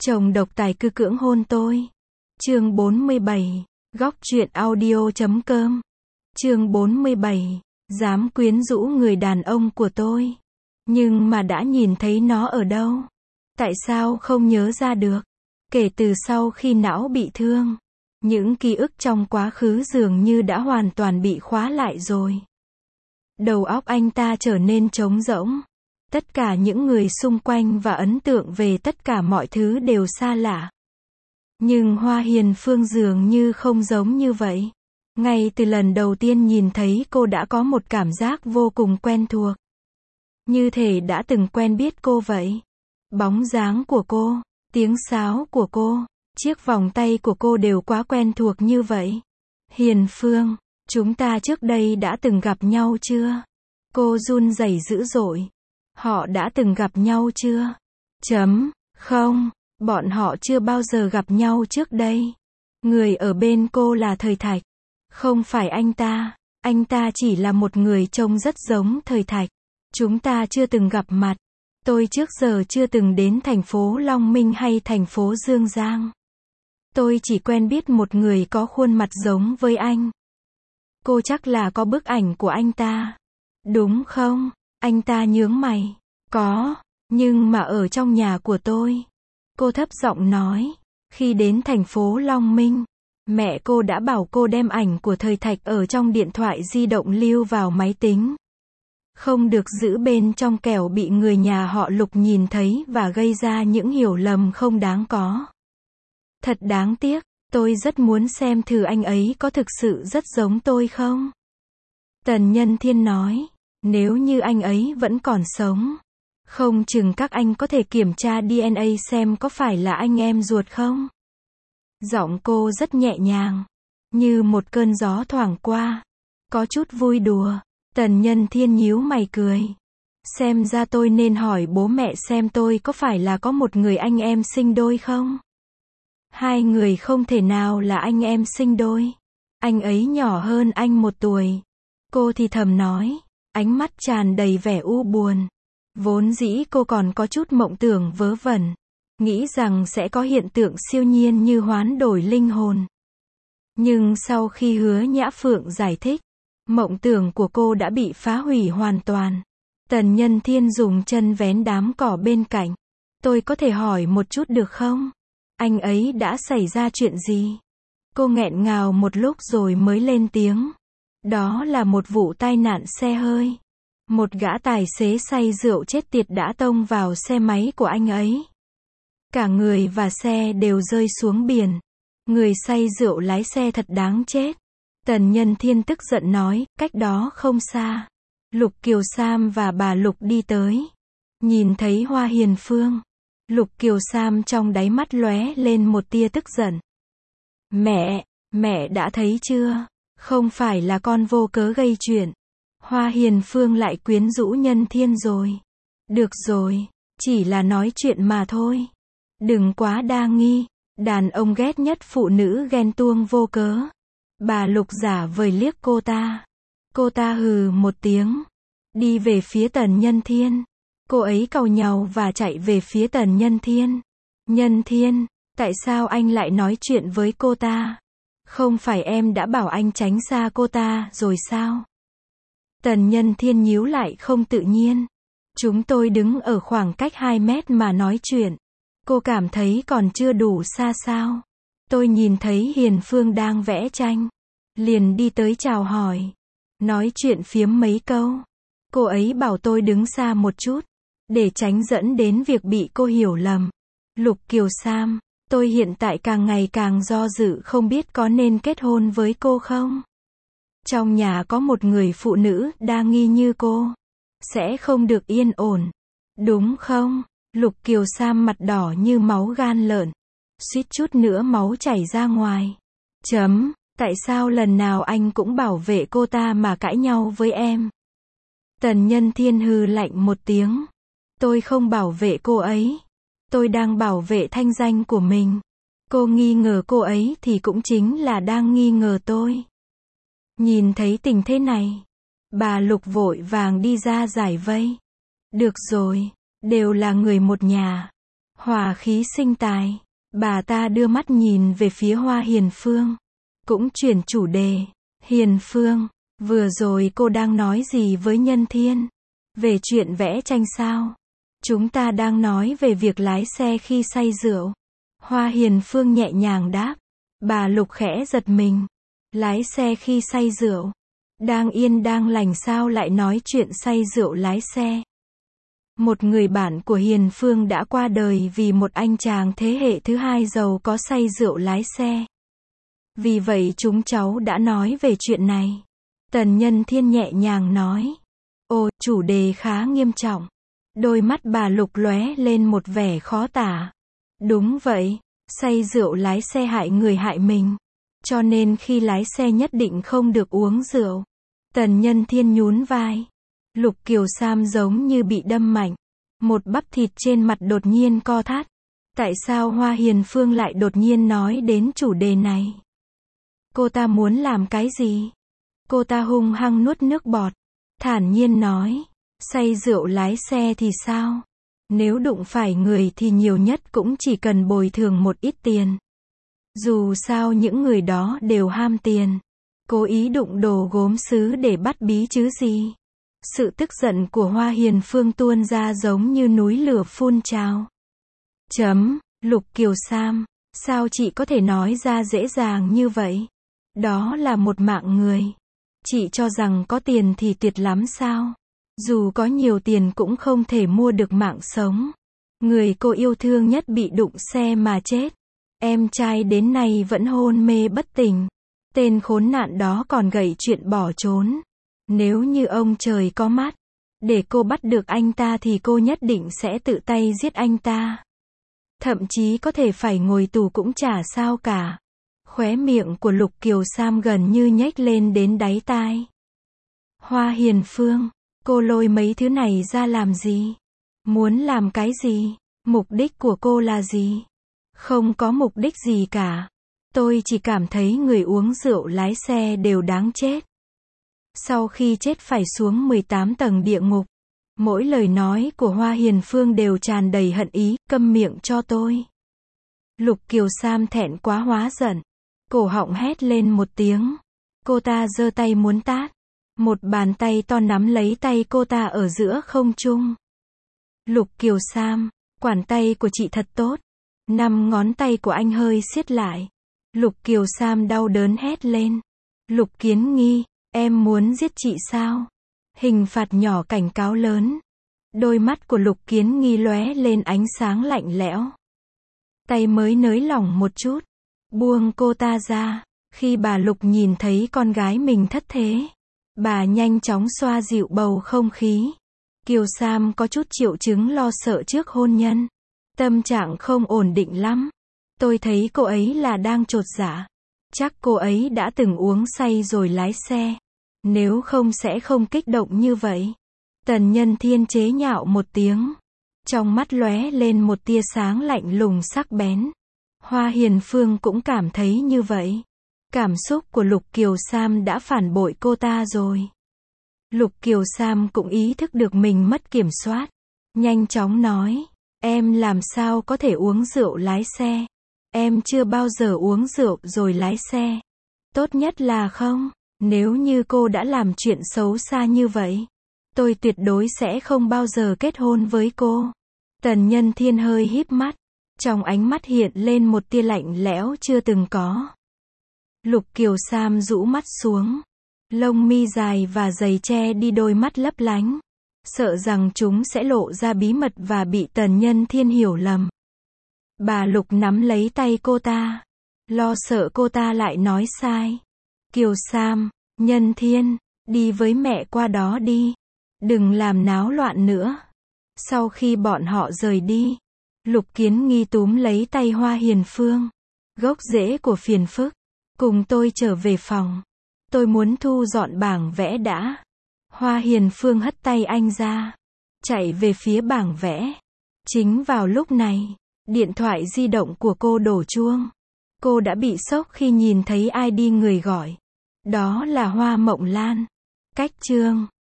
Chồng độc tài cư cưỡng hôn tôi. Chương 47. Góc truyện audio.com. Chương 47. Dám quyến rũ người đàn ông của tôi. Nhưng mà đã nhìn thấy nó ở đâu? Tại sao không nhớ ra được? Kể từ sau khi não bị thương, những ký ức trong quá khứ dường như đã hoàn toàn bị khóa lại rồi. Đầu óc anh ta trở nên trống rỗng. Tất cả những người xung quanh và ấn tượng về tất cả mọi thứ đều xa lạ. Nhưng Hoa Hiền Phương dường như không giống như vậy. Ngay từ lần đầu tiên nhìn thấy cô đã có một cảm giác vô cùng quen thuộc. Như thể đã từng quen biết cô vậy. Bóng dáng của cô, tiếng sáo của cô, chiếc vòng tay của cô đều quá quen thuộc như vậy. Hiền Phương, chúng ta trước đây đã từng gặp nhau chưa? Cô run rẩy dữ dội. Họ đã từng gặp nhau chưa? Không, bọn họ chưa bao giờ gặp nhau trước đây. Người ở bên cô là Thời Thạch. Không phải anh ta chỉ là một người trông rất giống Thời Thạch. Chúng ta chưa từng gặp mặt. Tôi trước giờ chưa từng đến thành phố Long Minh hay thành phố Dương Giang. Tôi chỉ quen biết một người có khuôn mặt giống với anh. Cô chắc là có bức ảnh của anh ta. Đúng không? Anh ta nhướng mày. Có, nhưng mà ở trong nhà của tôi. Cô thấp giọng nói. Khi đến thành phố Long Minh, mẹ cô đã bảo cô đem ảnh của Thời Thạch ở trong điện thoại di động lưu vào máy tính. Không được giữ bên trong kẻo bị người nhà họ Lục nhìn thấy và gây ra những hiểu lầm không đáng có. Thật đáng tiếc, tôi rất muốn xem thử anh ấy có thực sự rất giống tôi không? Tần Nhân Thiên nói, nếu như anh ấy vẫn còn sống, không chừng các anh có thể kiểm tra DNA xem có phải là anh em ruột không? Giọng cô rất nhẹ nhàng, như một cơn gió thoảng qua, có chút vui đùa. Tần Nhân Thiên nhíu mày cười. Xem ra tôi nên hỏi bố mẹ xem tôi có phải là có một người anh em sinh đôi không? Hai người không thể nào là anh em sinh đôi. Anh ấy nhỏ hơn anh 1 tuổi. Cô thì thầm nói, ánh mắt tràn đầy vẻ u buồn. Vốn dĩ cô còn có chút mộng tưởng vớ vẩn, nghĩ rằng sẽ có hiện tượng siêu nhiên như hoán đổi linh hồn. Nhưng sau khi Hứa Nhã Phượng giải thích, mộng tưởng của cô đã bị phá hủy hoàn toàn. Tần Nhân Thiên dùng chân vén đám cỏ bên cạnh. Tôi có thể hỏi một chút được không? Anh ấy đã xảy ra chuyện gì? Cô nghẹn ngào một lúc rồi mới lên tiếng. Đó là một vụ tai nạn xe hơi. Một gã tài xế say rượu chết tiệt đã tông vào xe máy của anh ấy. Cả người và xe đều rơi xuống biển. Người say rượu lái xe thật đáng chết. Tần Nhân Thiên tức giận nói, cách đó không xa. Lục Kiều Sam và bà Lục đi tới. Nhìn thấy Hoa Hiền Phương. Lục Kiều Sam trong đáy mắt lóe lên một tia tức giận. Mẹ đã thấy chưa? Không phải là con vô cớ gây chuyện. Hoa Hiền Phương lại quyến rũ Nhân Thiên rồi. Được rồi, chỉ là nói chuyện mà thôi. Đừng quá đa nghi. Đàn ông ghét nhất phụ nữ ghen tuông vô cớ. Bà Lục giả vời liếc cô ta. Cô ta hừ một tiếng. Đi về phía Tần Nhân Thiên. Cô ấy càu nhàu và chạy về phía Tần Nhân Thiên. Nhân Thiên, tại sao anh lại nói chuyện với cô ta? Không phải em đã bảo anh tránh xa cô ta rồi sao? Tần Nhân Thiên nhíu lại không tự nhiên. Chúng tôi đứng ở khoảng cách 2 mét mà nói chuyện. Cô cảm thấy còn chưa đủ xa sao? Tôi nhìn thấy Hiền Phương đang vẽ tranh. Liền đi tới chào hỏi. Nói chuyện phiếm mấy câu. Cô ấy bảo tôi đứng xa một chút. Để tránh dẫn đến việc bị cô hiểu lầm. Lục Kiều Sam, tôi hiện tại càng ngày càng do dự không biết có nên kết hôn với cô không? Trong nhà có một người phụ nữ đa nghi như cô. Sẽ không được yên ổn. Đúng không? Lục Kiều Sam mặt đỏ như máu gan lợn. Suýt chút nữa máu chảy ra ngoài. Tại sao lần nào anh cũng bảo vệ cô ta mà cãi nhau với em? Tần Nhân Thiên hừ lạnh một tiếng. Tôi không bảo vệ cô ấy. Tôi đang bảo vệ thanh danh của mình. Cô nghi ngờ cô ấy thì cũng chính là đang nghi ngờ tôi. Nhìn thấy tình thế này, bà Lục vội vàng đi ra giải vây. Được rồi, đều là người một nhà. Hòa khí sinh tài. Bà ta đưa mắt nhìn về phía Hoa Hiền Phương. Cũng chuyển chủ đề. Hiền Phương, vừa rồi cô đang nói gì với Nhân Thiên? Về chuyện vẽ tranh sao? Chúng ta đang nói về việc lái xe khi say rượu. Hoa Hiền Phương nhẹ nhàng đáp. Bà Lục khẽ giật mình. Lái xe khi say rượu. Đang yên đang lành sao lại nói chuyện say rượu lái xe. Một người bạn của Hiền Phương đã qua đời vì một anh chàng thế hệ thứ hai giàu có say rượu lái xe. Vì vậy chúng cháu đã nói về chuyện này. Tần Nhân Thiên nhẹ nhàng nói. Ồ, chủ đề khá nghiêm trọng. Đôi mắt bà Lục lóe lên một vẻ khó tả. Đúng vậy, say rượu lái xe hại người hại mình. Cho nên khi lái xe nhất định không được uống rượu. Tần Nhân Thiên nhún vai. Lục Kiều Sam giống như bị đâm mạnh. Một bắp thịt trên mặt đột nhiên co thắt. Tại sao Hoa Hiền Phương lại đột nhiên nói đến chủ đề này? Cô ta muốn làm cái gì? Cô ta hung hăng nuốt nước bọt. Thản nhiên nói. Say rượu lái xe thì sao? Nếu đụng phải người thì nhiều nhất cũng chỉ cần bồi thường một ít tiền. Dù sao những người đó đều ham tiền. Cố ý đụng đồ gốm sứ để bắt bí chứ gì. Sự tức giận của Hoa Hiền Phương tuôn ra giống như núi lửa phun trào. Lục Kiều Sam, sao chị có thể nói ra dễ dàng như vậy? Đó là một mạng người. Chị cho rằng có tiền thì tuyệt lắm sao? Dù có nhiều tiền cũng không thể mua được mạng sống. Người cô yêu thương nhất bị đụng xe mà chết. Em trai đến nay vẫn hôn mê bất tỉnh. Tên khốn nạn đó còn gợi chuyện bỏ trốn. Nếu như ông trời có mắt, để cô bắt được anh ta thì cô nhất định sẽ tự tay giết anh ta. Thậm chí có thể phải ngồi tù cũng chả sao cả. Khóe miệng của Lục Kiều Sam gần như nhếch lên đến đáy tai. Hoa Hiền Phương, cô lôi mấy thứ này ra làm gì? Muốn làm cái gì? Mục đích của cô là gì? Không có mục đích gì cả. Tôi chỉ cảm thấy người uống rượu lái xe đều đáng chết. Sau khi chết phải xuống 18 tầng địa ngục. Mỗi lời nói của Hoa Hiền Phương đều tràn đầy hận ý, câm miệng cho tôi. Lục Kiều Sam thẹn quá hóa giận. Cổ họng hét lên một tiếng. Cô ta giơ tay muốn tát. Một bàn tay to nắm lấy tay cô ta ở giữa không trung. Lục Kiều Sam, quản tay của chị thật tốt. 5 ngón tay của anh hơi siết lại. Lục Kiều Sam đau đớn hét lên. Lục Kiến Nghi, em muốn giết chị sao? Hình phạt nhỏ cảnh cáo lớn. Đôi mắt của Lục Kiến Nghi lóe lên ánh sáng lạnh lẽo. Tay mới nới lỏng một chút. Buông cô ta ra. Khi bà Lục nhìn thấy con gái mình thất thế, bà nhanh chóng xoa dịu bầu không khí. Kiều Sam có chút triệu chứng lo sợ trước hôn nhân. Tâm trạng không ổn định lắm. Tôi thấy cô ấy là đang chột dạ. Chắc cô ấy đã từng uống say rồi lái xe. Nếu không sẽ không kích động như vậy. Tần Nhân Thiên chế nhạo một tiếng. Trong mắt lóe lên một tia sáng lạnh lùng sắc bén. Hoa Hiền Phương cũng cảm thấy như vậy. Cảm xúc của Lục Kiều Sam đã phản bội cô ta rồi. Lục Kiều Sam cũng ý thức được mình mất kiểm soát. Nhanh chóng nói. Em làm sao có thể uống rượu lái xe? Em chưa bao giờ uống rượu rồi lái xe. Tốt nhất là không. Nếu như cô đã làm chuyện xấu xa như vậy, tôi tuyệt đối sẽ không bao giờ kết hôn với cô. Tần Nhân Thiên hơi híp mắt. Trong ánh mắt hiện lên một tia lạnh lẽo chưa từng có. Lục Kiều Sam rũ mắt xuống. Lông mi dài và dày che đi đôi mắt lấp lánh. Sợ rằng chúng sẽ lộ ra bí mật và bị Tần Nhân Thiên hiểu lầm. Bà Lục nắm lấy tay cô ta. Lo sợ cô ta lại nói sai. Kiều Sam, Nhân Thiên, đi với mẹ qua đó đi. Đừng làm náo loạn nữa. Sau khi bọn họ rời đi, Lục Kiến Nghi túm lấy tay Hoa Hiền Phương. Gốc rễ của phiền phức. Cùng tôi trở về phòng. Tôi muốn thu dọn bảng vẽ đã. Hoa Hiền Phương hất tay anh ra. Chạy về phía bảng vẽ. Chính vào lúc này, điện thoại di động của cô đổ chuông. Cô đã bị sốc khi nhìn thấy ID người gọi. Đó là Hoa Mộng Lan. Cách chương